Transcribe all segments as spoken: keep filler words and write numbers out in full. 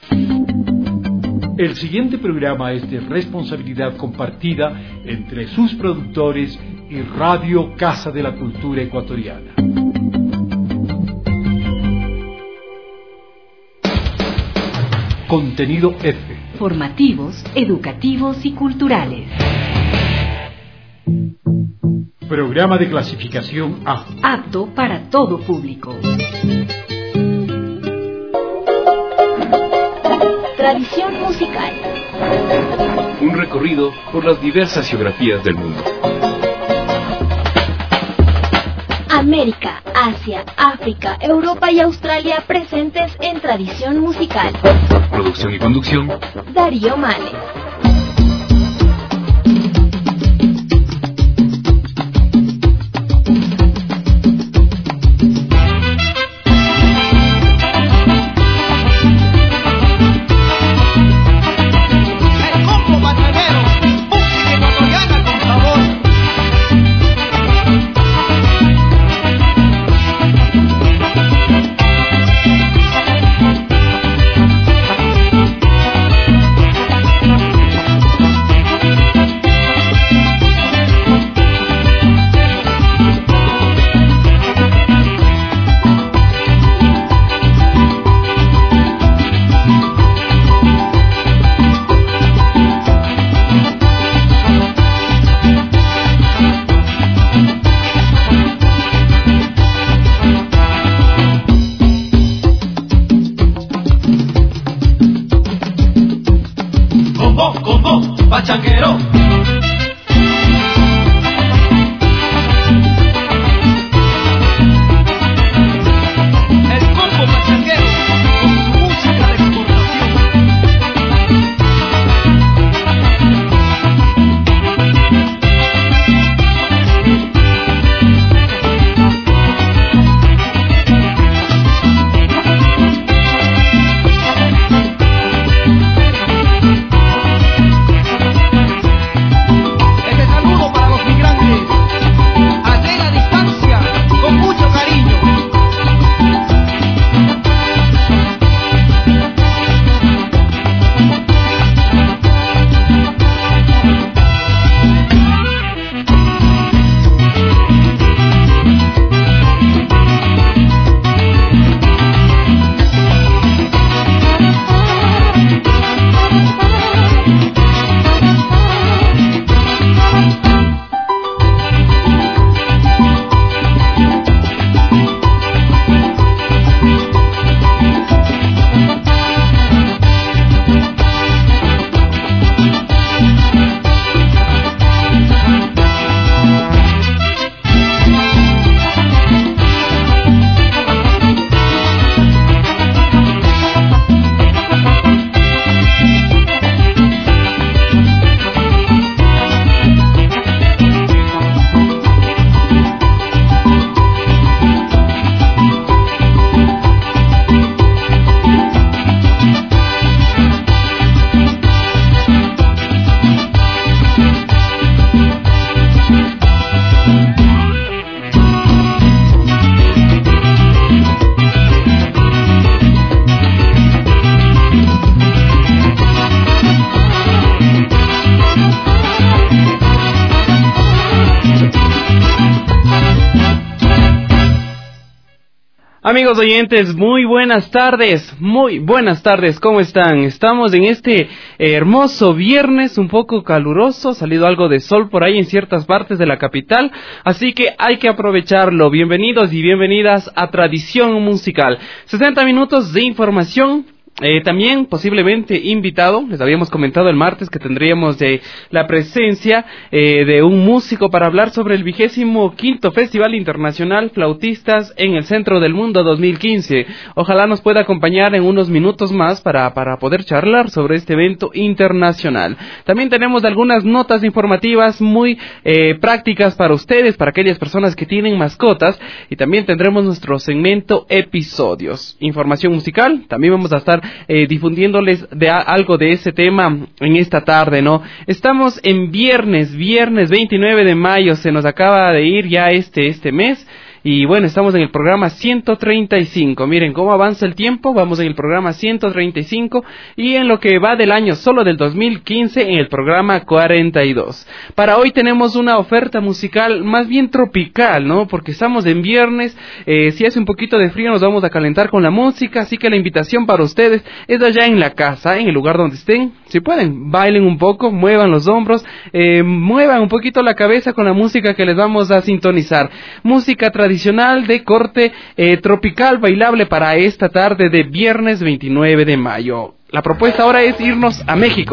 El siguiente programa es de responsabilidad compartida entre sus productores y Radio Casa de la Cultura Ecuatoriana. Contenido F. Formativos, educativos y culturales. Programa de clasificación A. Apto para todo público. Tradición musical. Un recorrido por las diversas geografías del mundo. América, Asia, África, Europa y Australia presentes en Tradición Musical. Producción y conducción, Darío Males. Amigos oyentes, muy buenas tardes, muy buenas tardes, ¿cómo están? Estamos en este eh, hermoso viernes, un poco caluroso, ha salido algo de sol por ahí en ciertas partes de la capital, así que hay que aprovecharlo. Bienvenidos y bienvenidas a Tradición Musical, sesenta minutos de información. Eh, también posiblemente invitado, les habíamos comentado el martes que tendríamos de la presencia eh, de un músico para hablar sobre el vigésimo quinto Festival Internacional Flautistas en el Centro del Mundo dos mil quince. Ojalá nos pueda acompañar en unos minutos más para, para poder charlar sobre este evento internacional. También tenemos algunas notas informativas muy eh, prácticas para ustedes, para aquellas personas que tienen mascotas, y también tendremos nuestro segmento episodios. Información musical, también vamos a estar Eh, difundiéndoles de a, algo de ese tema en esta tarde, ¿no? Estamos en viernes, viernes veintinueve de mayo, se nos acaba de ir ya este, este mes, Y bueno, estamos en el programa ciento treinta y cinco. Miren cómo avanza el tiempo. Vamos en el programa ciento treinta y cinco y en lo que va del año solo del dos mil quince en el programa cuarenta y dos. Para hoy tenemos una oferta musical más bien tropical, ¿no? Porque estamos en viernes. Eh, si hace un poquito de frío nos vamos a calentar con la música. Así que la invitación para ustedes es allá en la casa, en el lugar donde estén. Si pueden, bailen un poco, muevan los hombros, eh, muevan un poquito la cabeza con la música que les vamos a sintonizar. Música tradicional de corte eh, tropical, bailable para esta tarde de viernes veintinueve de mayo. La propuesta ahora es irnos a México.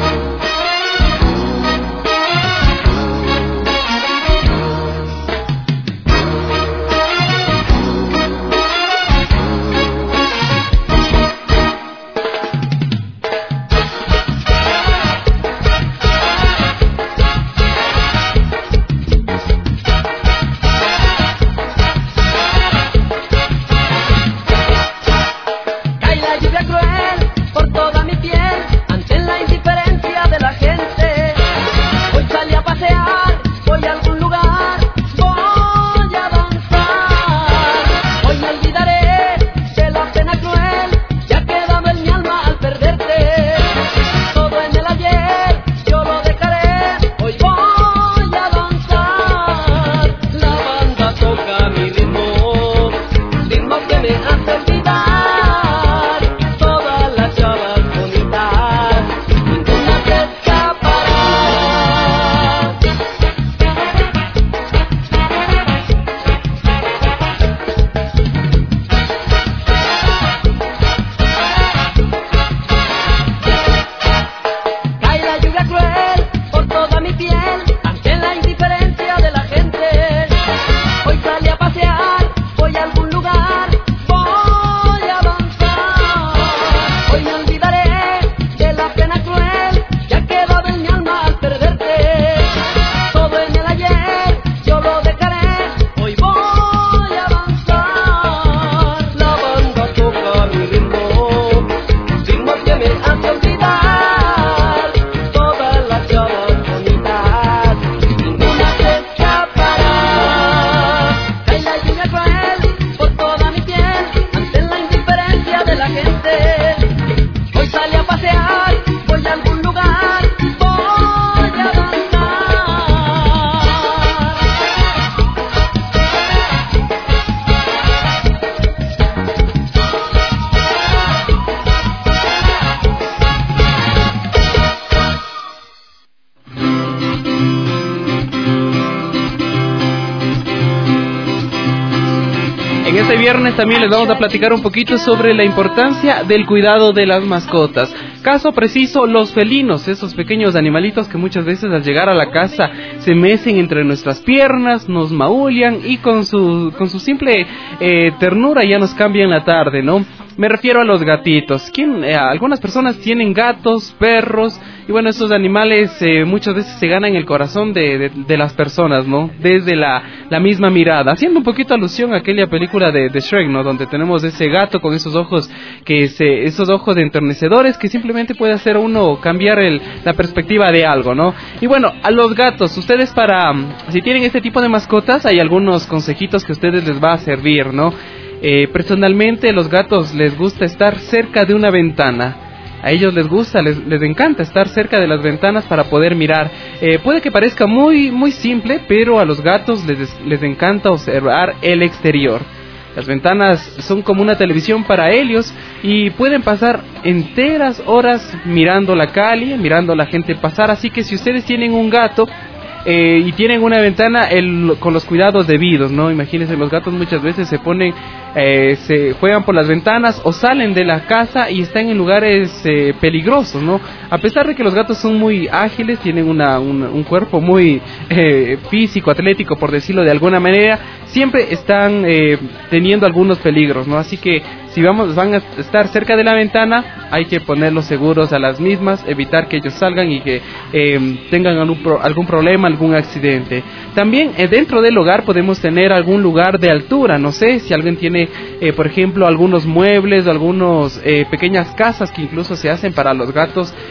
Viernes también les vamos a platicar un poquito sobre la importancia del cuidado de las mascotas. Caso preciso, los felinos, esos pequeños animalitos que muchas veces al llegar a la casa se mecen entre nuestras piernas, nos maullan y con su con su simple eh, ternura ya nos cambian la tarde, ¿no? Me refiero a los gatitos. ¿Quién, eh, algunas personas tienen gatos, perros, y bueno, estos animales eh, muchas veces se ganan el corazón de, de, de las personas, ¿no? Desde la, la misma mirada, haciendo un poquito alusión a aquella película de, de Shrek, ¿no? Donde tenemos ese gato con esos ojos que se, esos ojos de enternecedores que simplemente puede hacer a uno cambiar el, la perspectiva de algo, ¿no? Y bueno, a los gatos, ustedes para, si tienen este tipo de mascotas, hay algunos consejitos que a ustedes les va a servir, ¿no? Eh, personalmente, los gatos les gusta estar cerca de una ventana. A ellos les gusta, les, les encanta estar cerca de las ventanas para poder mirar. Eh, puede que parezca muy, muy simple, pero a los gatos les, les encanta observar el exterior. Las ventanas son como una televisión para ellos y pueden pasar enteras horas mirando la calle, mirando a la gente pasar. Así que si ustedes tienen un gato eh, y tienen una ventana el, con los cuidados debidos, ¿no? Imagínense, los gatos muchas veces se ponen, eh, se juegan por las ventanas o salen de la casa y están en lugares eh, peligrosos, ¿no? A pesar de que los gatos son muy ágiles, tienen una, una, un cuerpo muy eh, físico, atlético, por decirlo de alguna manera, siempre están eh, teniendo algunos peligros, ¿no? Así que si vamos, van a estar cerca de la ventana, hay que ponerlos seguros a las mismas, evitar que ellos salgan y que eh, tengan algún, pro, algún problema, algún accidente. También eh, dentro del hogar podemos tener algún lugar de altura, no sé, si alguien tiene, eh, por ejemplo, algunos muebles o algunas eh, pequeñas casas que incluso se hacen para los gatos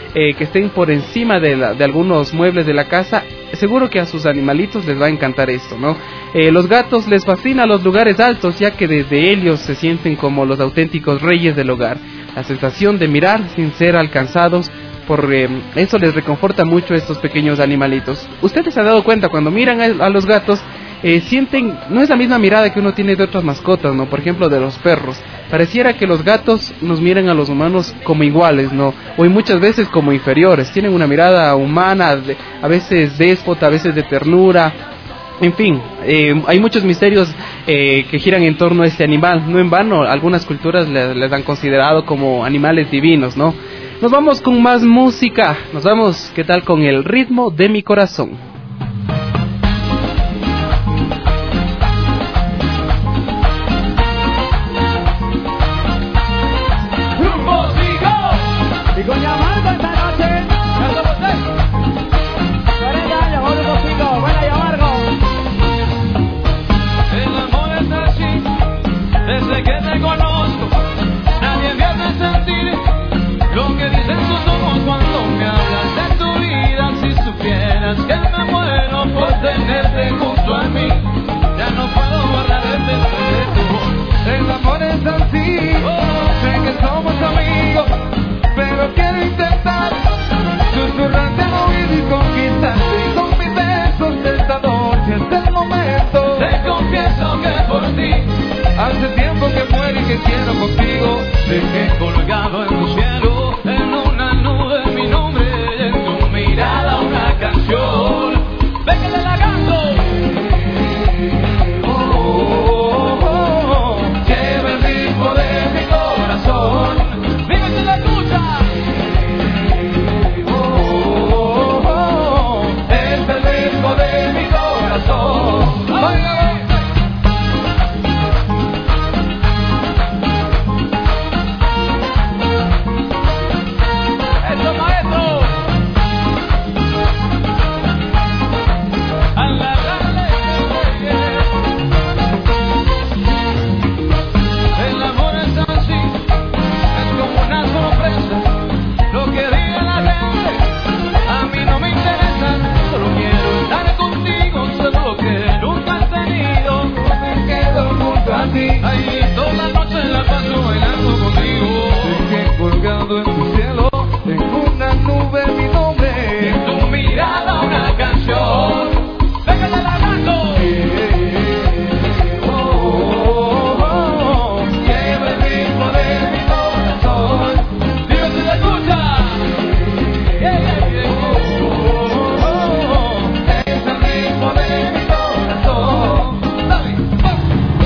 eh, que estén por encima de, la, de algunos muebles de la casa. Seguro que a sus animalitos les va a encantar esto, ¿no? Eh, los gatos les fascinan los lugares altos, ya que desde ellos se sienten como los auténticos reyes del hogar. La sensación de mirar sin ser alcanzados, por eh, eso les reconforta mucho a estos pequeños animalitos. Ustedes se han dado cuenta, cuando miran a, a los gatos, eh, sienten, no es la misma mirada que uno tiene de otras mascotas, ¿no? Por ejemplo, de los perros. Pareciera que los gatos nos miran a los humanos como iguales, ¿no? O muchas veces como inferiores. Tienen una mirada humana, de, a veces déspota, a veces de ternura. En fin, eh, hay muchos misterios eh, que giran en torno a este animal. No en vano, algunas culturas les, les han considerado como animales divinos, ¿no? Nos vamos con más música. Nos vamos, ¿qué tal? Con El ritmo de mi corazón. Hace tiempo que muero y que quiero contigo. Dejé colgado en tu cielo, en una nube mi nombre, en tu mirada una canción. Ven que te la canto. Oh, oh, oh, oh. Lleva el ritmo de mi corazón. Dime si la escucha. Oh, oh, oh, oh. Es el ritmo de mi corazón. Oiga. Ahí toda la noche la paso bailando contigo. Dejé colgado en tu cielo, en una nube mi nombre, en tu mirada una canción. Déjale la canto. Oh, oh, oh, oh. Lleva el ritmo de mi corazón. Dime si la escucha. Yeah, yeah, yeah. Oh, oh, oh, oh. Es el ritmo de mi corazón. Dale, vamos.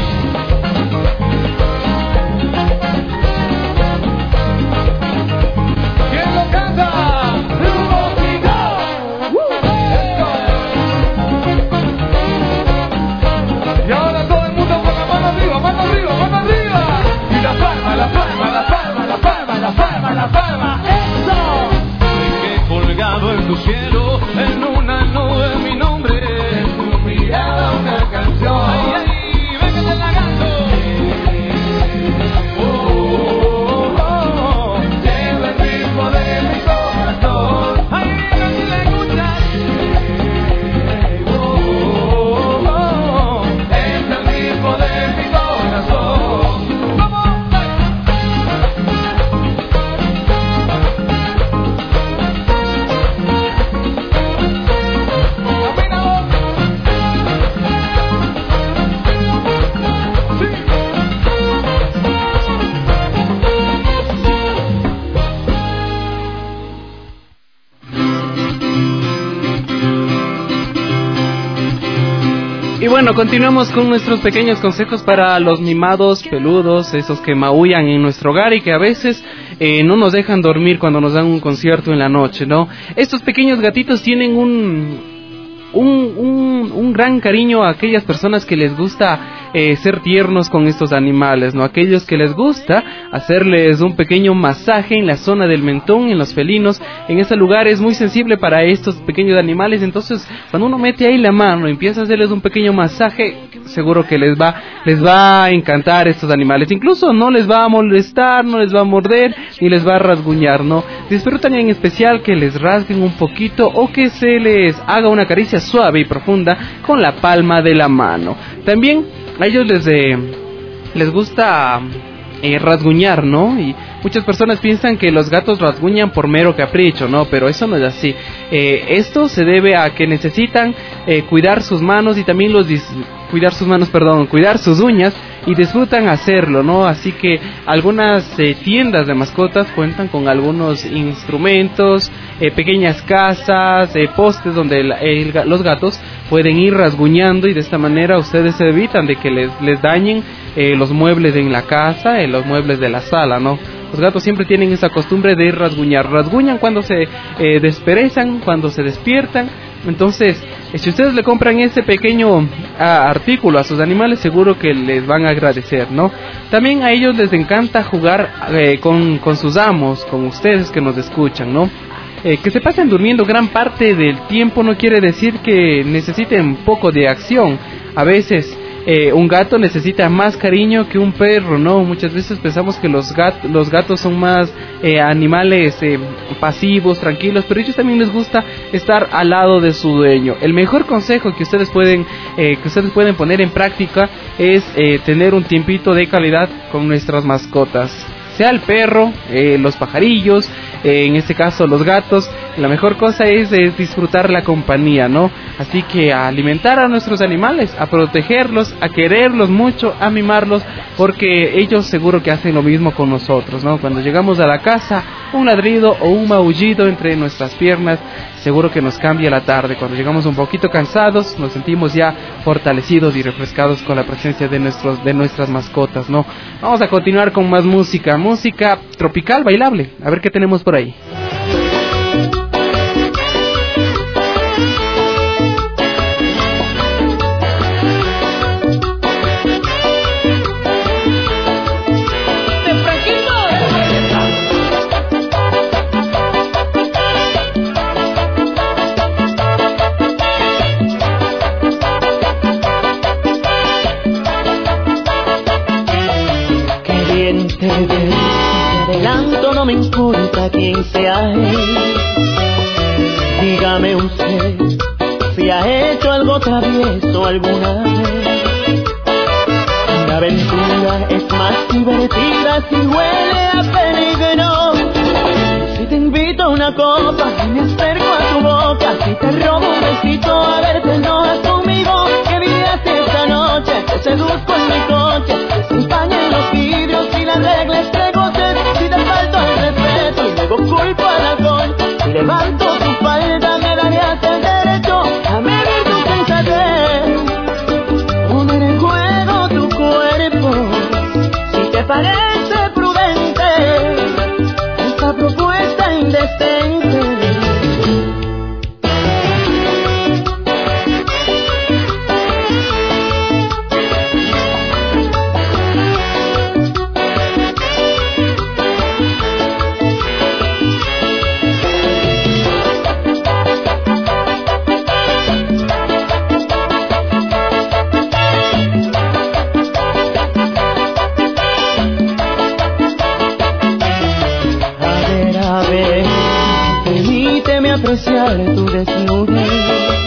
En tu cielo, en una nube mi nombre, en tu mirada una canción. Ay, ay, ven que te la canto. Oh, oh, oh, oh. Lleva el ritmo de mi corazón. Ay, ven si la escuchas. Oh, oh, oh, oh. Es el ritmo de mi corazón. ¡Vamos! Y bueno, continuamos con nuestros pequeños consejos para los mimados peludos, esos que maullan en nuestro hogar y que a veces eh, no nos dejan dormir cuando nos dan un concierto en la noche, ¿no? Estos pequeños gatitos tienen un... Un, un, un gran cariño a aquellas personas que les gusta eh, ser tiernos con estos animales, ¿no? Aquellos que les gusta hacerles un pequeño masaje en la zona del mentón, en los felinos. En ese lugar es muy sensible para estos pequeños animales. Entonces, cuando uno mete ahí la mano y empieza a hacerles un pequeño masaje, seguro que les va, les va a encantar estos animales. Incluso no les va a molestar, no les va a morder, ni les va a rasguñar, ¿no? Disfrutan en especial que les rasguen un poquito o que se les haga una caricia suave y profunda con la palma de la mano. También a ellos les, eh, les gusta eh, rasguñar, ¿no? Y muchas personas piensan que los gatos rasguñan por mero capricho, ¿no? Pero eso no es así. Eh, esto se debe a que necesitan eh, cuidar sus manos y también los dis- cuidar sus manos, perdón, cuidar sus uñas y disfrutan hacerlo, ¿no? Así que algunas eh, tiendas de mascotas cuentan con algunos instrumentos, eh, pequeñas casas, eh, postes donde el, el, los gatos pueden ir rasguñando y de esta manera ustedes se evitan de que les, les dañen eh, los muebles en la casa, eh, los muebles de la sala, ¿no? Los gatos siempre tienen esa costumbre de rasguñar. Rasguñan cuando se eh, desperezan, cuando se despiertan. Entonces, eh, si ustedes le compran ese pequeño ah, artículo a sus animales, seguro que les van a agradecer, ¿no? También a ellos les encanta jugar eh, con, con sus amos, con ustedes que nos escuchan, ¿no? Eh, que se pasen durmiendo gran parte del tiempo no quiere decir que necesiten poco de acción. A veces Eh, un gato necesita más cariño que un perro, ¿no? Muchas veces pensamos que los, gat- los gatos son más eh, animales eh, pasivos, tranquilos, pero a ellos también les gusta estar al lado de su dueño. El mejor consejo que ustedes pueden, eh, que ustedes pueden poner en práctica es eh, tener un tiempito de calidad con nuestras mascotas. Sea el perro, eh, los pajarillos, eh, en este caso los gatos, la mejor cosa es, es disfrutar la compañía, ¿no? Así que a alimentar a nuestros animales, a protegerlos, a quererlos mucho, a mimarlos, porque ellos seguro que hacen lo mismo con nosotros, ¿no? Cuando llegamos a la casa, un ladrido o un maullido entre nuestras piernas, seguro que nos cambia la tarde. Cuando llegamos un poquito cansados, nos sentimos ya fortalecidos y refrescados con la presencia de nuestros, de nuestras mascotas, ¿no? Vamos a continuar con más música, música tropical, bailable. A ver qué tenemos por ahí. Adelanto, no me importa quién sea él. Dígame usted si ha hecho algo travieso alguna vez. Una aventura es más divertida si huele a peligro. Si te invito a una copa y me acerco a tu boca, si te robo un besito a ver te enojas conmigo, que vivías esta noche, te seduzco en mi coche, te empañan los vidrios y las reglas te goces, si te falto el respeto y luego culpo al alcohol, si levanto tu falda me darías el derecho a medir tu sensatez, poner en juego tu cuerpo, si te parece prudente esta propuesta indecente. Apreciar tu desnudez,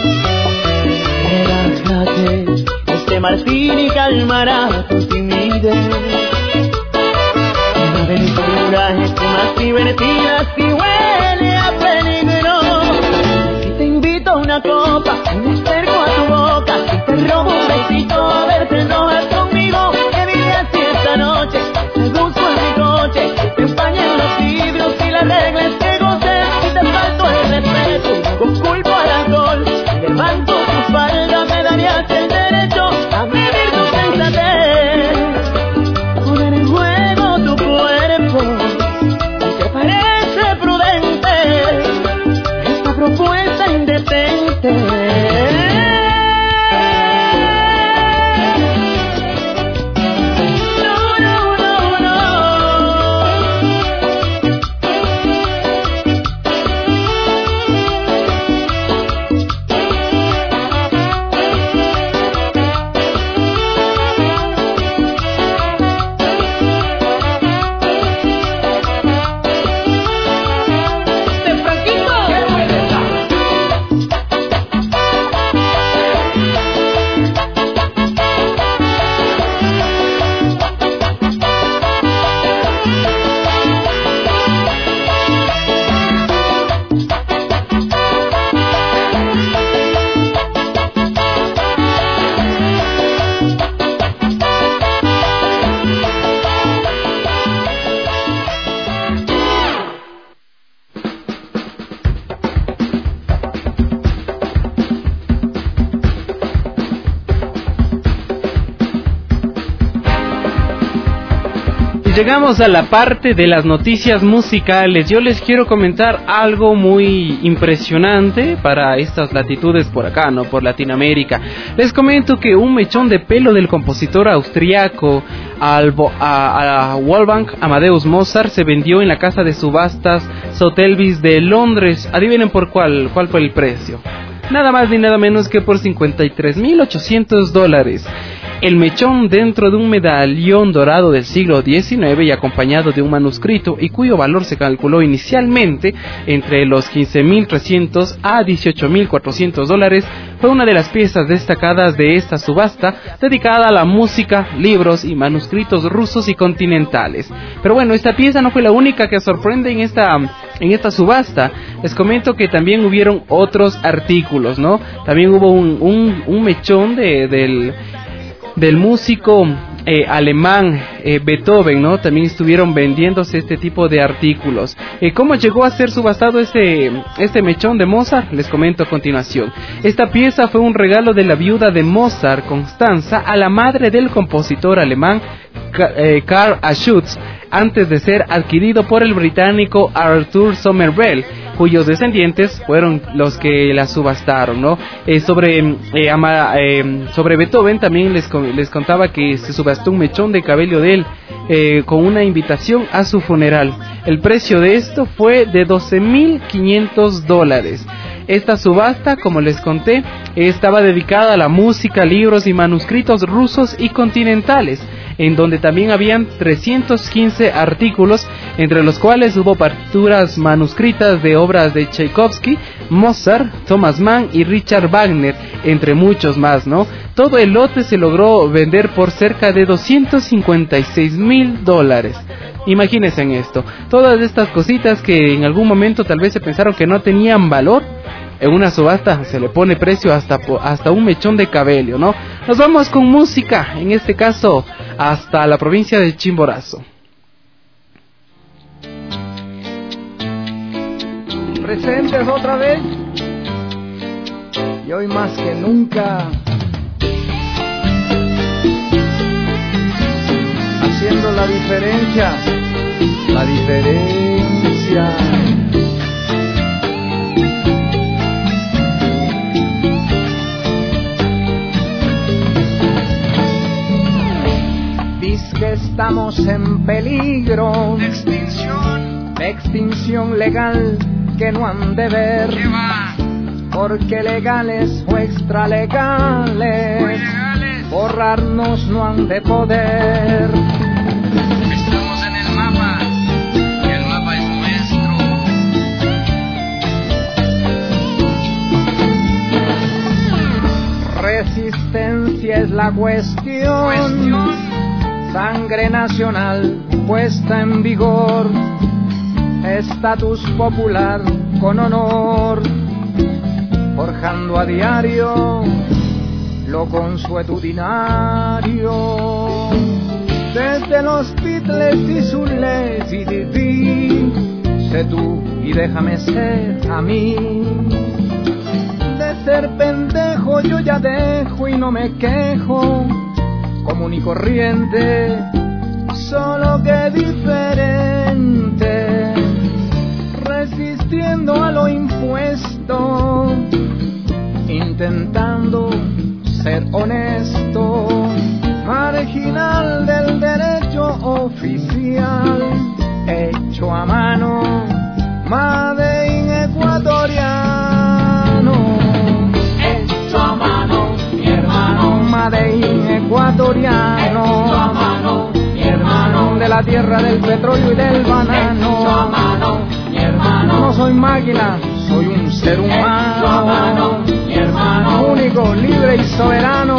relájate, este martini calmará tu timidez. Una aventura es más divertida si huele a peligro. Si te invito a una copa, me acerco a tu boca, si te robo un besito a ver te enojas conmigo, que dirías si esta noche te busco en mi coche, te empañan los vidrios y las reglas que goces, si te falto el respeto y luego culpo al alcohol, si levanto tu falda me darías el derecho a medir tu sensatez, poner en juego tu cuerpo, si te parece prudente llegamos a la parte de las noticias musicales. Yo les quiero comentar algo muy impresionante para estas latitudes por acá, ¿no? Por Latinoamérica. Les comento que un mechón de pelo del compositor austriaco Albo, a, a Wolfgang Amadeus Mozart se vendió en la casa de subastas Sotheby's de Londres. Adivinen por cuál, cuál fue el precio. Nada más ni nada menos que por cincuenta y tres mil ochocientos dólares. El mechón dentro de un medallón dorado del siglo diecinueve y acompañado de un manuscrito y cuyo valor se calculó inicialmente entre los quince mil trescientos a dieciocho mil cuatrocientos dólares, fue una de las piezas destacadas de esta subasta dedicada a la música, libros y manuscritos rusos y continentales. Pero bueno, esta pieza no fue la única que sorprende en esta, en esta subasta. Les comento que también hubieron otros artículos, ¿no? También hubo un, un, un mechón de, del... del músico eh, alemán eh, Beethoven, ¿no? También estuvieron vendiéndose este tipo de artículos. Eh, ¿Cómo llegó a ser subastado este, este mechón de Mozart? Les comento a continuación. Esta pieza fue un regalo de la viuda de Mozart, Constanza, a la madre del compositor alemán eh, Karl Schütz, antes de ser adquirido por el británico Arthur Somerville, cuyos descendientes fueron los que la subastaron, ¿no? Eh, sobre eh, ama, eh, sobre Beethoven también les, les contaba que se subastó un mechón de cabello de él eh, con una invitación a su funeral. El precio de esto fue de doce mil quinientos dólares. Esta subasta, como les conté, estaba dedicada a la música, libros y manuscritos rusos y continentales, en donde también habían trescientos quince artículos, entre los cuales hubo partituras manuscritas de obras de Tchaikovsky, Mozart, Thomas Mann y Richard Wagner, entre muchos más, ¿no? Todo el lote se logró vender por cerca de doscientos cincuenta y seis mil dólares. Imagínense en esto, todas estas cositas que en algún momento tal vez se pensaron que no tenían valor, en una subasta se le pone precio hasta, hasta un mechón de cabello, ¿no? Nos vamos con música, en este caso hasta la provincia de Chimborazo. Presentes otra vez y hoy más que nunca haciendo la diferencia, la diferencia. Que estamos en peligro de extinción, de extinción legal que no han de ver, porque legales o extralegales, borrarnos no han de poder. Estamos en el mapa y el mapa es nuestro. Resistencia es la cuestión, cuestión. Sangre nacional puesta en vigor, estatus popular con honor, forjando a diario lo consuetudinario. Desde los Beatles y su Lazy Didi, sé tú y déjame ser a mí. De ser pendejo yo ya dejo y no me quejo, común y corriente, solo que diferente, resistiendo a lo impuesto, intentando ser honesto, marginal del derecho oficial, hecho a mano, made in ecuatoriano, hecho a mano, mi hermano, made in ecuatoriano, hecho a mano, mi hermano, de la tierra del petróleo y del banano, hecho a mano, mi hermano, no soy máquina, soy un ser humano, hecho a mano, mi hermano, único, libre y soberano.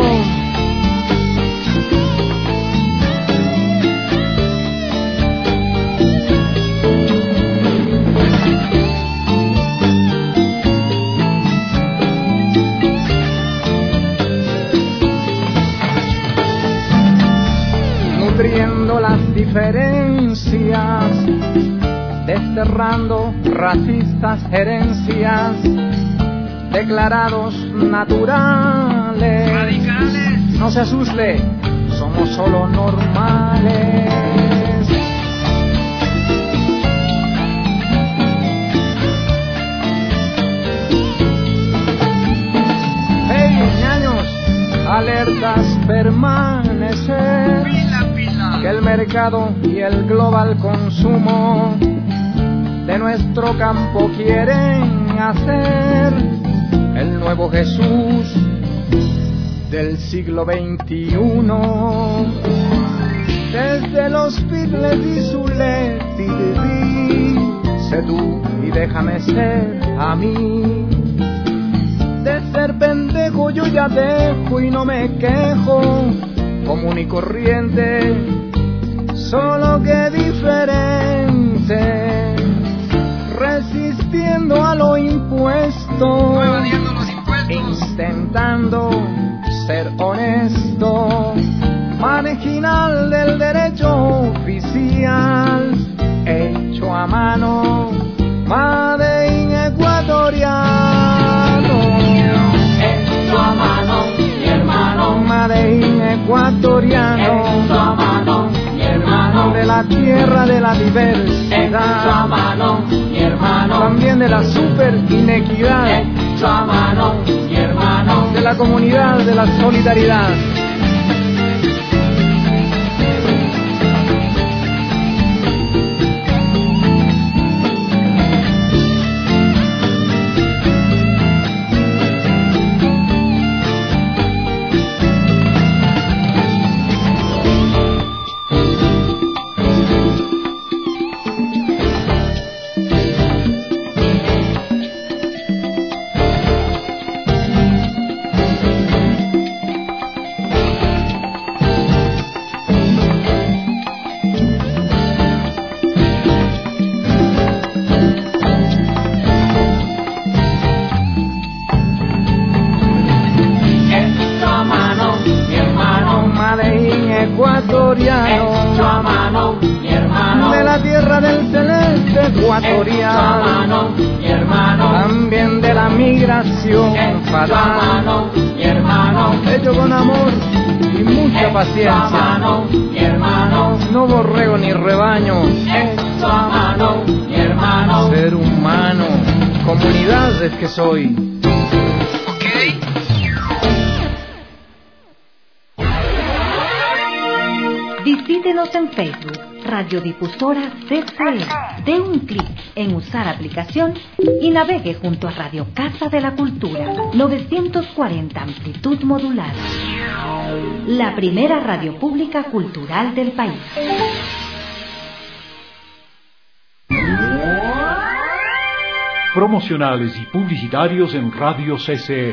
Nutriendo las diferencias, desterrando racistas herencias, declarados naturales, radicales. No se asuste, somos solo normales. podrás permanecer, que el mercado y el global consumo de nuestro campo quieren hacer el nuevo Jesús del siglo veintiuno. Desde los Beatles y su Let It Be, sé tú y déjame ser a mí. De ser pendejo yo ya dejo y no me quejo, común y corriente, solo que diferente, resistiendo a lo impuesto, intentando ser honesto, marginal del derecho oficial, hecho a mano, Made in ecuatoriano, hecho a mano, mi hermano, Made in ecuatoriano, hecho a mano, mi hermano, de la tierra de la diversidad, hecho a mano, mi hermano, también de la super inequidad, hecho a mano, mi hermano, de la comunidad de la solidaridad. Hecho a mano, mi hermano, de la tierra del celeste ecuatoriano, hecho a mano, mi hermano, también de la migración fatal, hecho a mano, mi hermano, hecho con amor y mucha hecho paciencia, a mano, mi hermano, no borrego ni rebaño, hecho a mano, mi hermano, ser humano, comunidad es que soy. Visítenos en Facebook, Radiodifusora C C E. Dé un clic en usar aplicación y navegue junto a Radio Casa de la Cultura, novecientos cuarenta amplitud modular. La primera radio pública cultural del país. Promocionales y publicitarios en Radio C C E.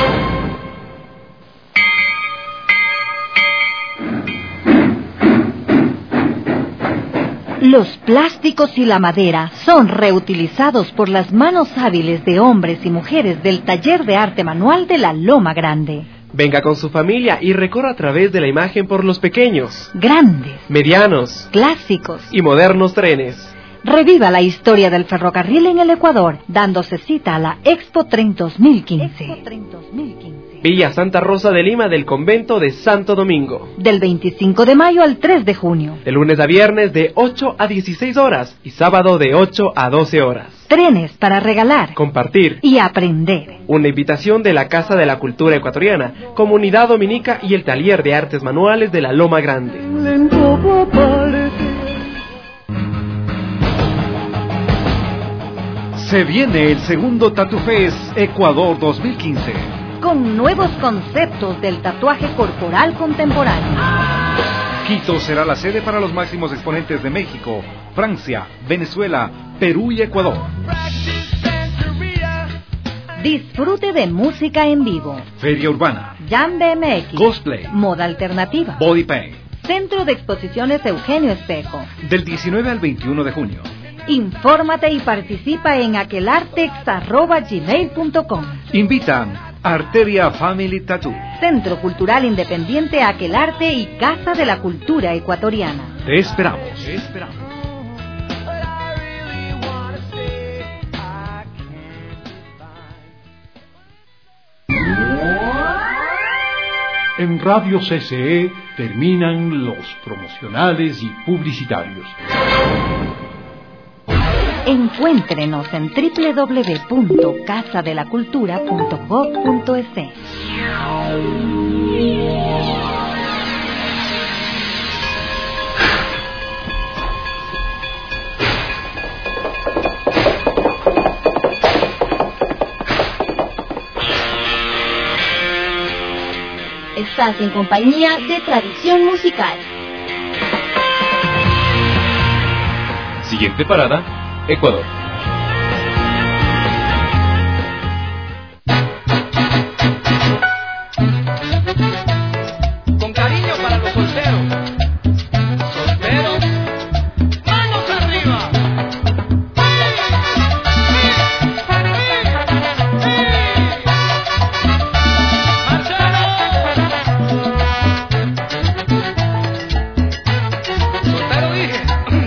Los plásticos y la madera son reutilizados por las manos hábiles de hombres y mujeres del Taller de Arte Manual de la Loma Grande. Venga con su familia y recorra a través de la imagen por los pequeños, grandes, medianos, clásicos y modernos trenes. Reviva la historia del ferrocarril en el Ecuador, dándose cita a la Expo Tren dos mil quince. Expo Tren dos mil quince. Villa Santa Rosa de Lima del Convento de Santo Domingo. Del veinticinco de mayo al tres de junio. De lunes a viernes de ocho a dieciséis horas y sábado de ocho a doce horas. Trenes para regalar, compartir y aprender. Una invitación de la Casa de la Cultura Ecuatoriana, Comunidad Dominica y el Taller de Artes Manuales de la Loma Grande. Se viene el segundo Tattoo Fest Ecuador dos mil quince. Con nuevos conceptos del tatuaje corporal contemporáneo. Quito será la sede para los máximos exponentes de México, Francia, Venezuela, Perú y Ecuador. Disfrute de música en vivo. Feria urbana. Jam B M X. Cosplay. Moda alternativa. Body paint. Centro de Exposiciones Eugenio Espejo. Del diecinueve al veintiuno de junio. Infórmate y participa en aquelartex arroba gmail punto com. Invitan Arteria Family Tattoo, Centro Cultural Independiente Aquelarte y Casa de la Cultura Ecuatoriana. Te esperamos. Te esperamos. En Radio C C E terminan los promocionales y publicitarios. Encuéntrenos en doble u doble u doble u punto casa de la cultura punto gob punto es. Estás en compañía de Tradición Musical. Siguiente parada, Ecuador. Con cariño para los solteros. Solteros, manos arriba. Soltero dije.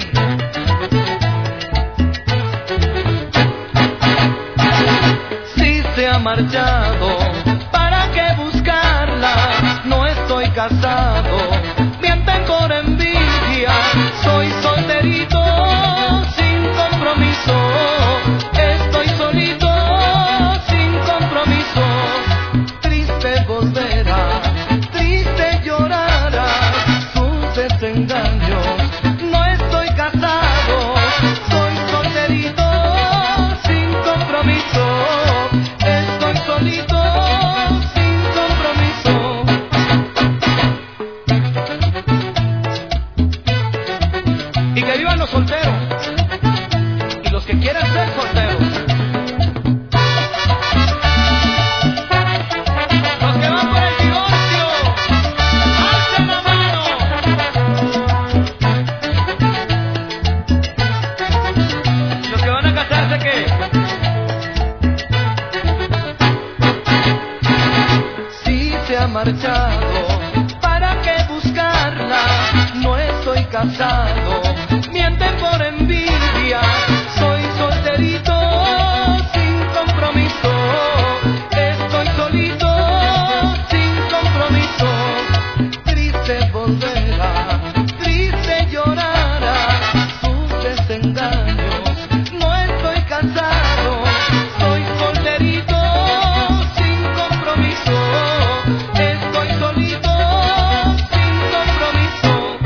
Si se ha marchado, ¿para qué buscarla? No estoy casado, mienten por envidia. Soy solterito, sin compromiso. Estoy solito, sin compromiso. Triste volverá, triste llorará sus desengaños. No estoy casado, soy solterito, sin compromiso. Estoy solito, sin compromiso. Y que vivan los solteros y los que quieran ser solteros. Los que van por el divorcio, alcen la mano. Los que van a casarse, ¿qué? Si se ha marchado, ¿para qué buscarla? No estoy casado, mienten por envidia. Soy solterito, sin compromiso. Estoy solito, sin compromiso. Triste volverá, triste llorará sus desengaños. No estoy casado, soy solterito, sin compromiso. Estoy solito, sin compromiso.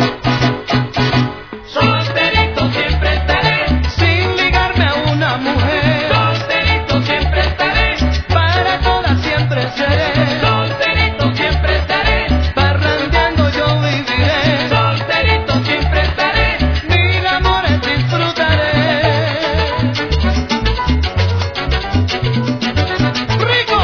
Solterito siempre estaré, sin ligarme a una mujer. Solterito siempre estaré, para todas siempre seré. Solterito siempre estaré, parrandeando yo viviré. Solterito siempre estaré, mil amores disfrutaré. ¡Rico!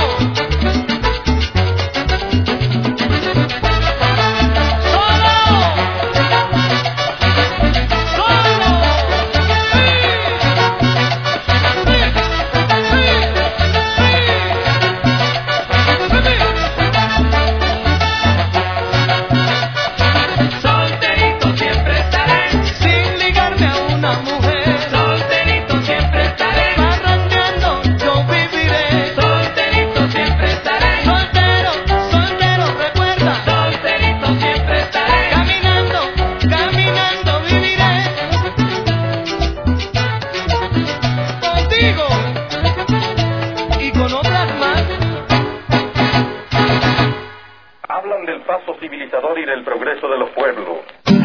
Solterito siempre estaré, sin ligarme a una mujer. Solterito siempre estaré, parrandeando yo viviré. Solterito siempre estaré, soltero, soltero recuerda. Solterito siempre estaré, caminando, caminando viviré. Contigo y con otras más. Hablan del paso civilizador y del progreso de los pueblos.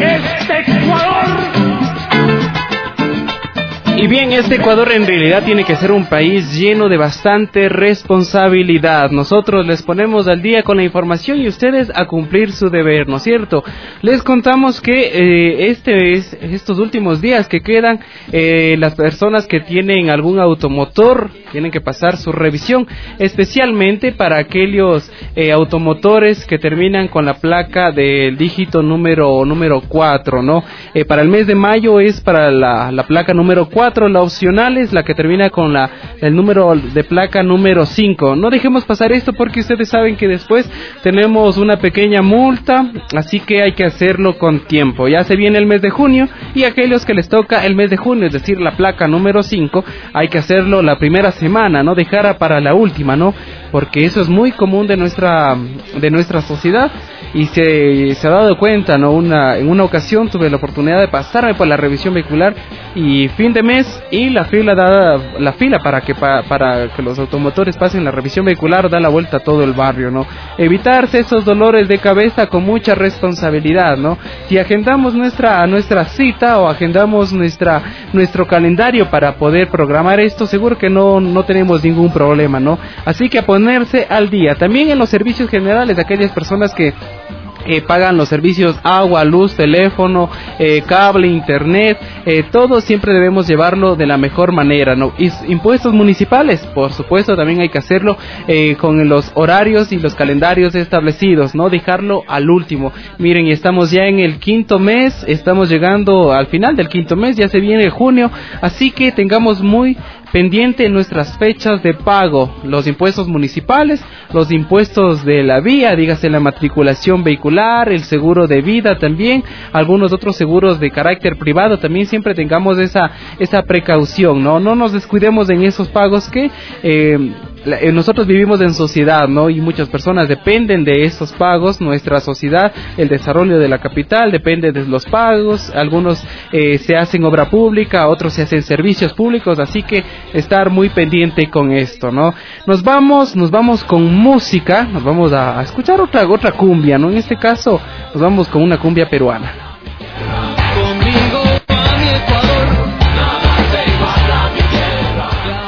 Y bien, este Ecuador en realidad tiene que ser un país lleno de bastante responsabilidad. Nosotros les ponemos al día con la información y ustedes a cumplir su deber, ¿no es cierto? Les contamos que eh, este es, estos últimos días que quedan, eh, las personas que tienen algún automotor tienen que pasar su revisión, especialmente para aquellos eh, automotores que terminan con la placa del dígito número número cuatro, ¿no? Eh, para el mes de mayo es para la, la placa número cuatro. La opcional es la que termina con la el número de placa número cinco. No dejemos pasar esto porque ustedes saben que después tenemos una pequeña multa, así que hay que hacerlo con tiempo. Ya se viene el mes de junio y aquellos que les toca el mes de junio, es decir, la placa número cinco, hay que hacerlo la primera semana, no dejar para la última, ¿no? Porque eso es muy común de nuestra de nuestra sociedad y se, se ha dado cuenta, ¿no? Una, en una ocasión tuve la oportunidad de pasarme por la revisión vehicular y fin de mes mes y la fila da la fila para que pa, para que los automotores pasen la revisión vehicular da la vuelta a todo el barrio, ¿no? Evitarse esos dolores de cabeza con mucha responsabilidad, ¿no? Si agendamos nuestra nuestra cita o agendamos nuestra nuestro calendario para poder programar esto, seguro que no no tenemos ningún problema, ¿no? Así que a ponerse al día. También en los servicios generales, aquellas personas que Eh, pagan los servicios agua, luz, teléfono, eh, cable, internet, eh, todo siempre debemos llevarlo de la mejor manera, ¿no? Y impuestos municipales, por supuesto, también hay que hacerlo eh, con los horarios y los calendarios establecidos, ¿no? Dejarlo al último. Miren, estamos ya en el quinto mes, estamos llegando al final del quinto mes, ya se viene junio, así que tengamos muy pendiente nuestras fechas de pago, los impuestos municipales, los impuestos de la vía, dígase la matriculación vehicular, el seguro de vida también, algunos otros seguros de carácter privado, también siempre tengamos esa esa precaución, no no nos descuidemos en esos pagos que eh, nosotros vivimos en sociedad, ¿no? Y muchas personas dependen de esos pagos, nuestra sociedad, el desarrollo de la capital depende de los pagos, algunos eh, se hacen obra pública, otros se hacen servicios públicos, así que estar muy pendiente con esto, ¿no? Nos vamos, nos vamos con música, nos vamos a, a escuchar otra, otra cumbia, ¿no? En este caso, nos vamos con una cumbia peruana. Conmigo a mi Ecuador, nada te iguala a mi tierra.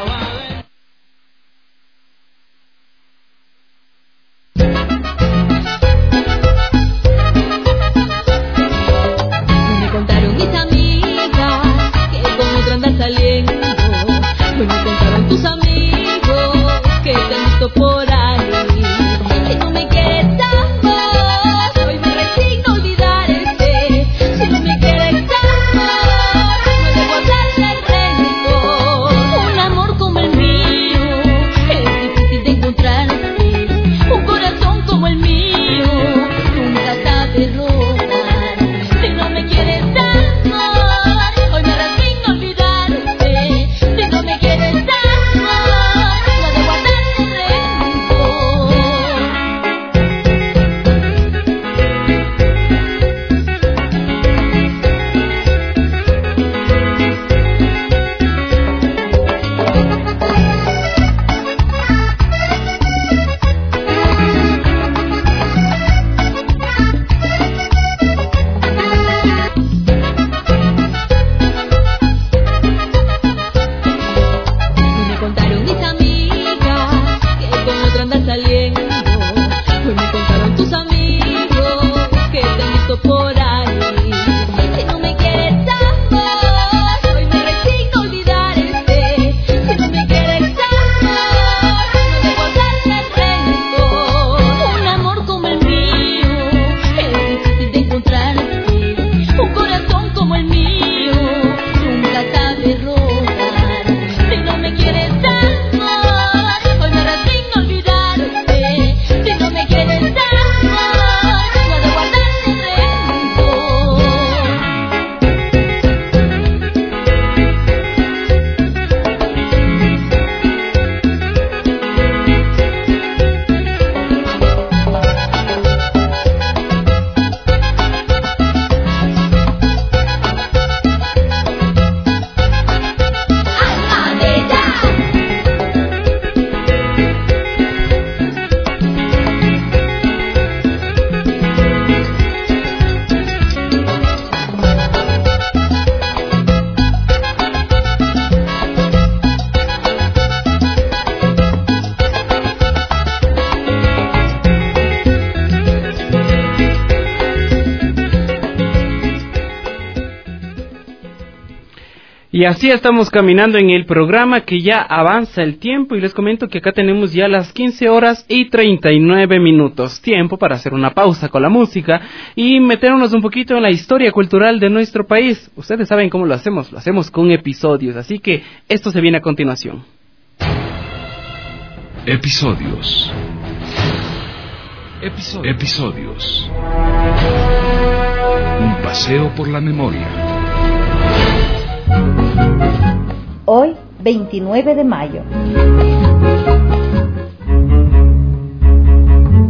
Me contaron mis amigas que con otra andas saliendo. Me contaron tus amigos que te han visto por ahí. Si no me quieres amar, hoy me resigno a olvidarte. Si no me quieres amar, no debo darle rencor. Un amor como el mío es difícil de encontrar. Un corazón como el mío nunca sabe robar. Si no me quieres amar, hoy me resigno a olvidarte. Si no me quieres amar, no debo guardarte rencor. Me contaron mis amigas que con otra andas saliendo. Hoy me contaron tus amigos que te han visto por ahí. Si no me quieres amar, hoy me resigno a olvidarte. Si no me quieres amar, no debo darle rencor. Un amor como el mío es difícil de encontrar. Un corazón como el mío nunca sabe robar. Si no me quieres amar, hoy me resigno a olvidarte. Si no me quieres amar, no debo guardarte rencor. Alma bella. Y así estamos caminando en el programa que ya avanza el tiempo y les comento que acá tenemos ya las quince horas y treinta y nueve minutos. Tiempo para hacer una pausa con la música y meternos un poquito en la historia cultural de nuestro país. Ustedes saben cómo lo hacemos, lo hacemos con episodios, así que esto se viene a continuación. Episodios. Episodios. Episodios. Un paseo por la memoria. Hoy, veintinueve de mayo.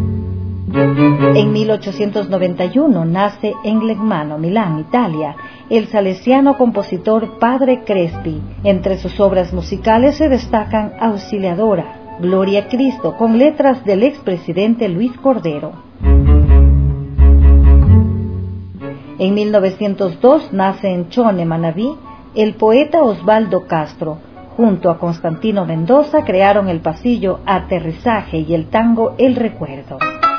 En mil ochocientos noventa y uno nace en Legnano, Milán, Italia, el salesiano compositor Padre Crespi. Entre sus obras musicales se destacan Auxiliadora, Gloria a Cristo, con letras del expresidente Luis Cordero. En mil novecientos dos nace en Chone, Manabí, el poeta Osvaldo Castro. Junto a Constantino Mendoza crearon el pasillo Aterrizaje y el tango El Recuerdo.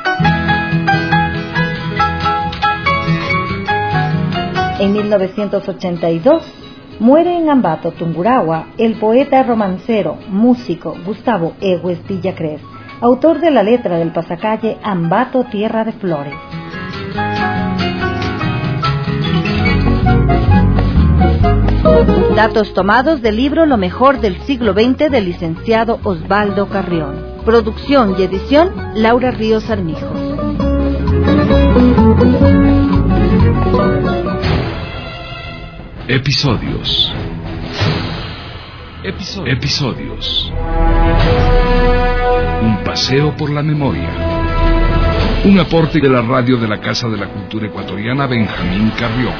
En mil novecientos ochenta y dos muere en Ambato, Tungurahua, el poeta romancero, músico Gustavo Egues Villacrés, autor de la letra del pasacalle Ambato, Tierra de Flores. Datos tomados del libro Lo mejor del siglo veinte del licenciado Osvaldo Carrión. Producción y edición Laura Ríos Armijo. Episodios. Episodios. Episodios. Un paseo por la memoria. Un aporte de la radio de la Casa de la Cultura Ecuatoriana Benjamín Carrión.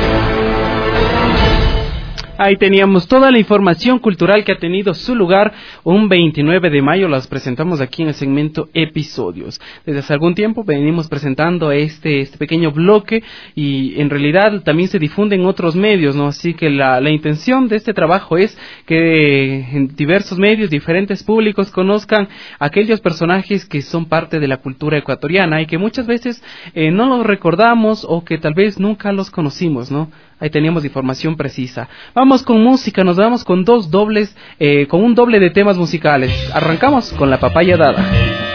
Ahí teníamos toda la información cultural que ha tenido su lugar un veintinueve de mayo, las presentamos aquí en el segmento Episodios. Desde hace algún tiempo venimos presentando este este pequeño bloque y en realidad también se difunde en otros medios, ¿no? Así que la, la intención de este trabajo es que en diversos medios, diferentes públicos conozcan aquellos personajes que son parte de la cultura ecuatoriana y que muchas veces eh, no los recordamos o que tal vez nunca los conocimos, ¿no? Ahí teníamos información precisa. Vamos con música, nos vamos con dos dobles, eh, con un doble de temas musicales. Arrancamos con La Papaya Dada.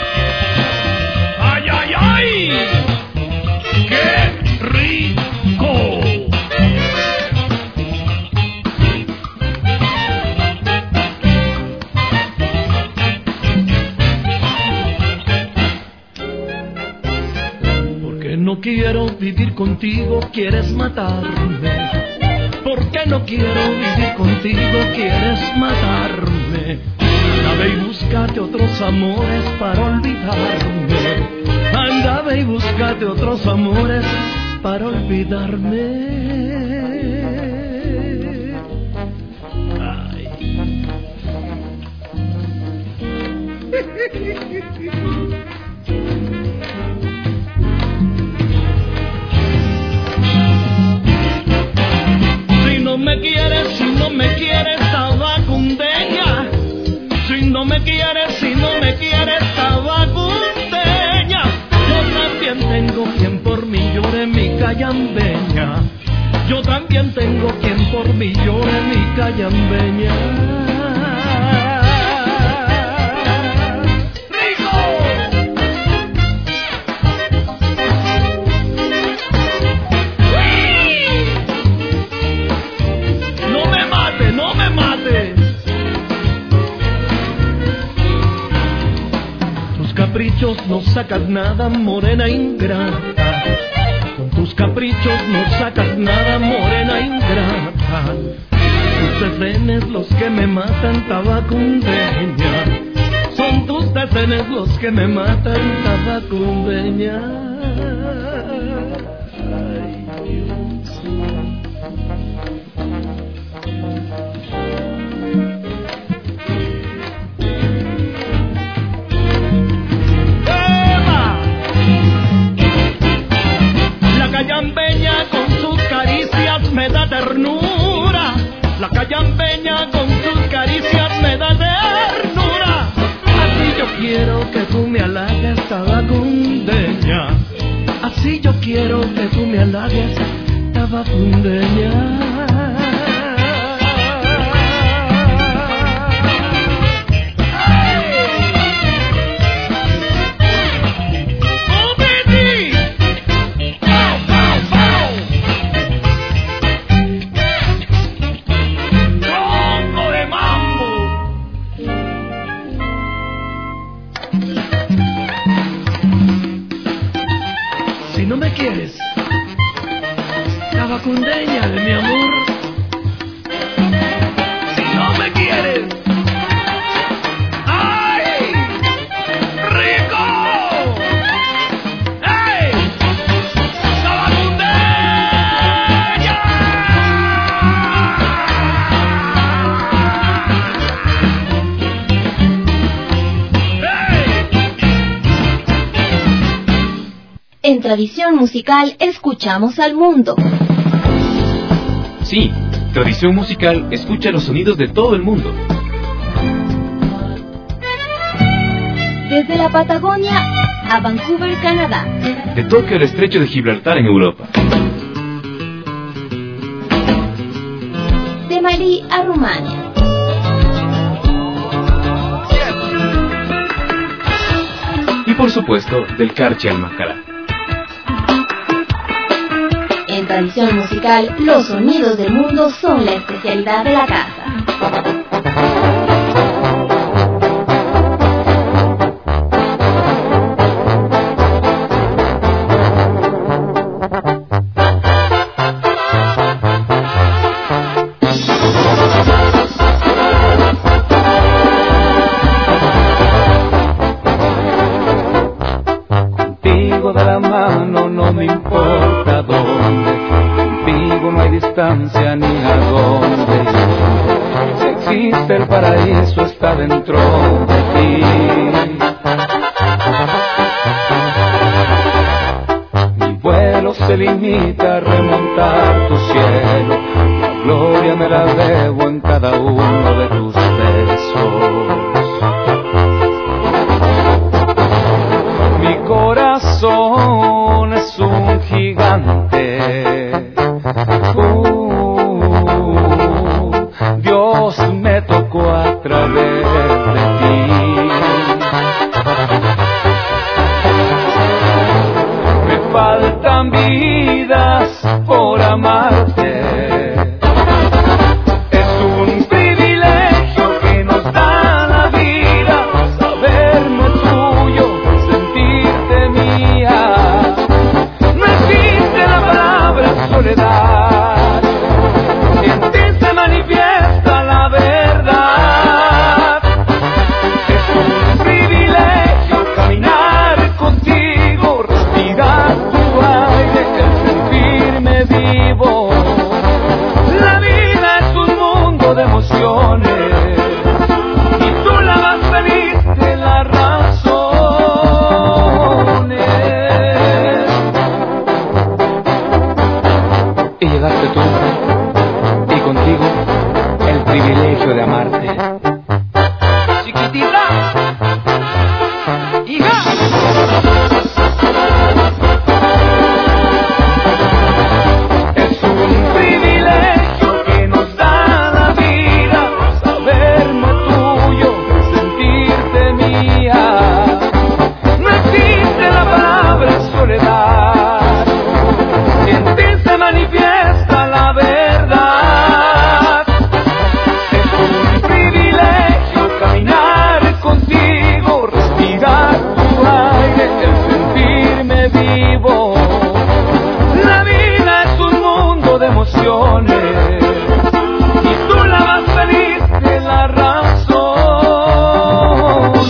¡Ay, ay, ay! ¡Qué rico! Porque no quiero vivir contigo, quieres matarme. Porque no quiero vivir contigo, quieres matarme. Anda, ve y búscate otros amores para olvidarme. Anda, ve y búscate otros amores para olvidarme. Ay. Si no me quieres, si no me quieres, tabacundeña. Si no me quieres, si no me quieres, tabacundeña. Yo también tengo quien por mí llore, mi callambeña. Yo también tengo quien por mí llore, mi callambeña. Caprichos no sacas nada, morena ingrata. Con tus caprichos no sacas nada, morena ingrata. Tus desdenes los que me matan, tabacundeña. Son tus desdenes los que me matan, tabacundeña. Ay, Dios. Callambeña con sus caricias me da ternura. La callambeña con sus caricias me da ternura. Así yo quiero que tú me halagues, tabacundeña. Así yo quiero que tú me halagues, tabacundeña. Tabacundeña de mi amor, si no me quieres, ¡ay! ¡Rico! ¡Ey! ¡Tabacundeña! Tradición Musical escuchamos al mundo. Sí, Tradición Musical escucha los sonidos de todo el mundo. Desde la Patagonia a Vancouver, Canadá. De Tokio al Estrecho de Gibraltar en Europa. De Malí a Rumania. Y por supuesto, del Carchi al Macará. En Tradición Musical, los sonidos del mundo son la especialidad de la casa. Contigo de la mano no me importa dónde, contigo no hay distancia ni a dónde. Si existe el paraíso está dentro de ti. Mi vuelo se limita a remontar tu cielo, la gloria me la debo en cada uno de tus besos. Mi corazón es un gigante. Uh, Dios me tocó a través de ti. Me faltan vidas por amarte. Es un privilegio que nos da la vida, saberme tuyo, sentirte mía. No existe la palabra soledad, en ti se manifiesta la verdad. Es un privilegio caminar contigo, respirar tu aire, el sentirme vivo. La vida es un mundo de emociones y tú la más feliz de las razones. Y llegaste tú, y contigo el privilegio de amarte. Chiquitita, hija. Es un privilegio que nos da la vida, saberme tuyo, sentirte mía. No existe la palabra soledad, en ti se manifiesta la verdad. Es un privilegio caminar contigo, respirar tu aire, el sentirme vivo. La vida es un mundo de emociones y tú la más feliz de las razones.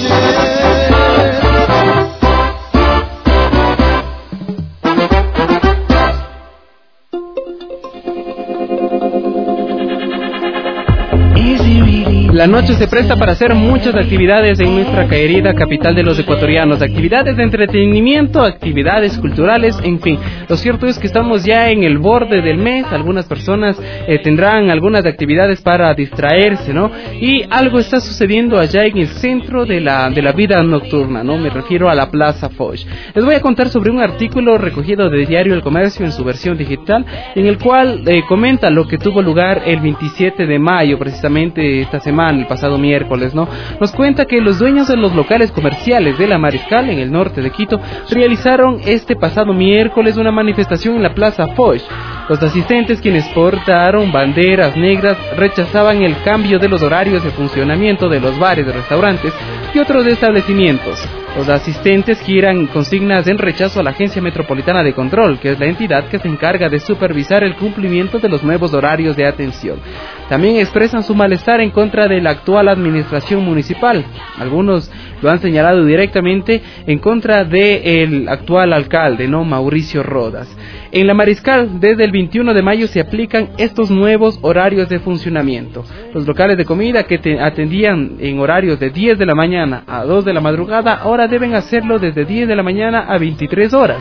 La noche se presta para hacer muchas actividades en nuestra querida capital de los ecuatorianos, actividades de entretenimiento, actividades culturales, en fin. Lo cierto es que estamos ya en el borde del mes, algunas personas eh, tendrán algunas actividades para distraerse, ¿no? Y algo está sucediendo allá en el centro de la, de la vida nocturna, ¿no? Me refiero a la Plaza Foch. Les voy a contar sobre un artículo recogido de Diario El Comercio en su versión digital, en el cual eh, comenta lo que tuvo lugar el veintisiete de mayo, precisamente esta semana, el pasado miércoles, ¿no? Nos cuenta que los dueños de los locales comerciales de La Mariscal, en el norte de Quito, realizaron este pasado miércoles una manifestación en la Plaza Foch. Los asistentes, quienes portaron banderas negras, rechazaban el cambio de los horarios de funcionamiento de los bares, de restaurantes y otros establecimientos. Los asistentes giran consignas en rechazo a la Agencia Metropolitana de Control, que es la entidad que se encarga de supervisar el cumplimiento de los nuevos horarios de atención. También expresan su malestar en contra de la actual administración municipal. Algunos lo han señalado directamente en contra del actual alcalde, ¿no? Mauricio Rodas. En La Mariscal, desde el veintiuno de mayo se aplican estos nuevos horarios de funcionamiento. Los locales de comida que te atendían en horarios de diez de la mañana a dos de la madrugada, ahora deben hacerlo desde diez de la mañana a veintitrés horas.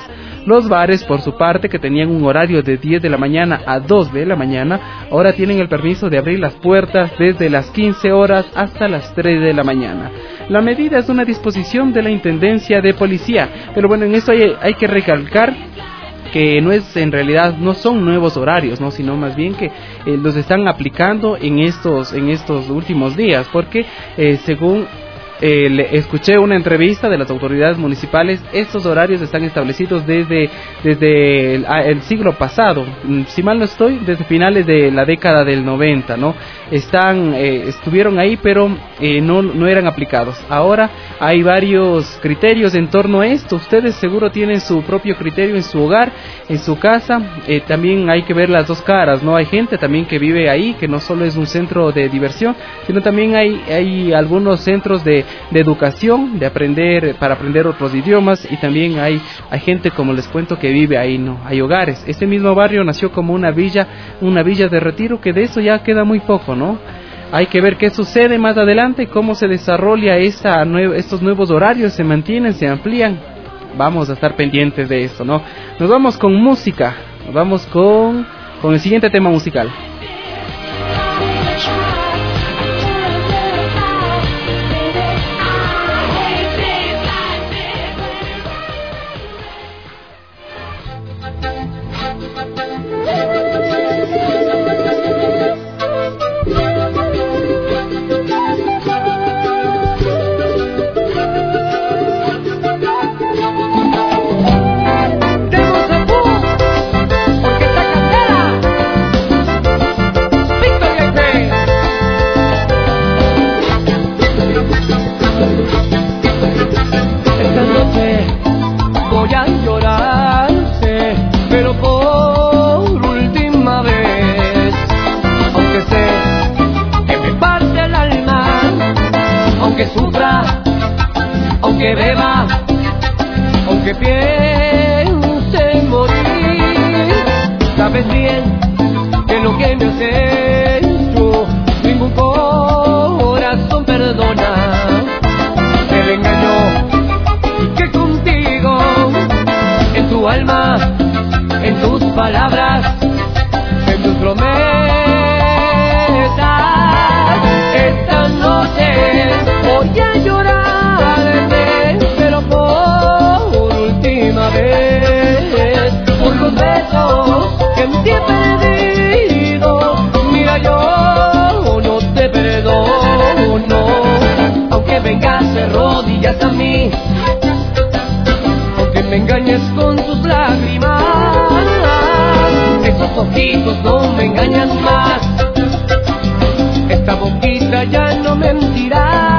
Los bares, por su parte, que tenían un horario de diez de la mañana a dos de la mañana, ahora tienen el permiso de abrir las puertas desde las quince horas hasta las tres de la mañana. La medida es una disposición de la Intendencia de Policía, pero bueno, en esto hay, hay que recalcar que no es, en realidad no son nuevos horarios, no, sino más bien que eh, los están aplicando en estos en estos últimos días, porque eh, según Eh, le escuché una entrevista de las autoridades municipales, estos horarios están establecidos desde desde el, el siglo pasado, si mal no estoy, desde finales de la década del noventa, ¿no? Están, eh, estuvieron ahí, pero eh, no, no eran aplicados. Ahora hay varios criterios en torno a esto. Ustedes seguro tienen su propio criterio en su hogar, en su casa. Eh, también hay que ver las dos caras, ¿no? Hay gente también que vive ahí, que no solo es un centro de diversión, sino también hay, hay algunos centros de de educación, de aprender, para aprender otros idiomas, y también hay, hay gente, como les cuento, que vive ahí, ¿no? Hay hogares. Este mismo barrio nació como una villa, una villa de retiro, que de eso ya queda muy poco, ¿no? Hay que ver qué sucede más adelante, cómo se desarrolla esta nue- estos nuevos horarios, se mantienen, se amplían. Vamos a estar pendientes de eso, ¿no? Nos vamos con música, nos vamos con, con el siguiente tema musical. Aunque beba, aunque piense en morir, sabes bien que lo que me has hecho ningún corazón perdona. El engaño que contigo, en tu alma, en tus palabras, en tus promesas, esta noche voy a llorar. Por los besos que en ti he perdido, mira, yo no te perdono. Aunque vengas de rodillas a mí, aunque me engañes con tus lágrimas, esos ojitos no me engañan más, esta boquita ya no mentirá.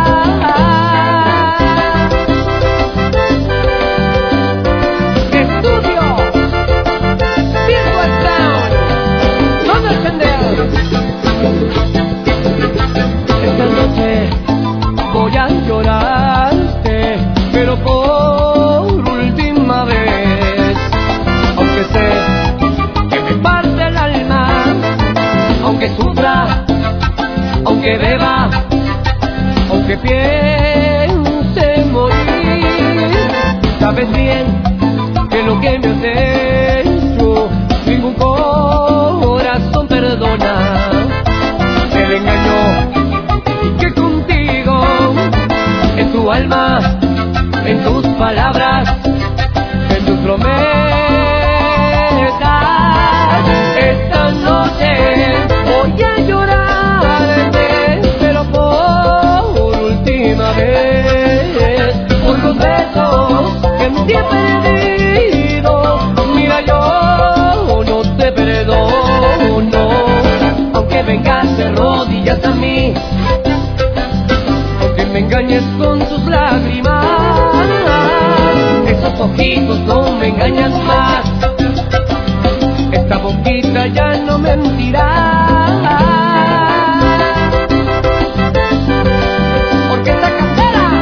Lloraste, pero por última vez, aunque sé que me parte el alma, aunque sufra, aunque beba, aunque piense en morir, sabes bien que lo que me has hecho ningún corazón perdona. El engaño que contigo, en tu alma, en tus palabras, en tus promesas, esta noche voy a llorarte, pero por última vez, por los besos que en ti he perdido, mira, yo no te perdono. Aunque vengas de rodillas a mí, me engañes con tus lágrimas, esos ojitos no me engañan más, esta boquita ya no mentirá. Porque esta cantera,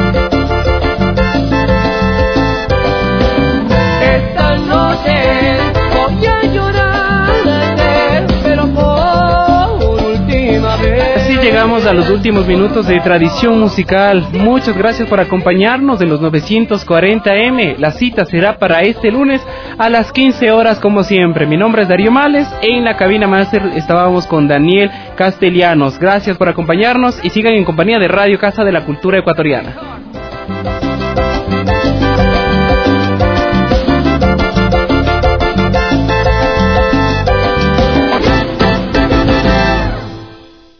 esta noche voy a llorarte, pero por última vez. Así llegamos llegamos a los últimos minutos de Tradición Musical. Muchas gracias por acompañarnos en los novecientos cuarenta eme. La cita será para este lunes a las quince horas como siempre. Mi nombre es Darío Males. En la cabina máster estábamos con Daniel Castellanos. Gracias por acompañarnos y sigan en compañía de Radio Casa de la Cultura Ecuatoriana.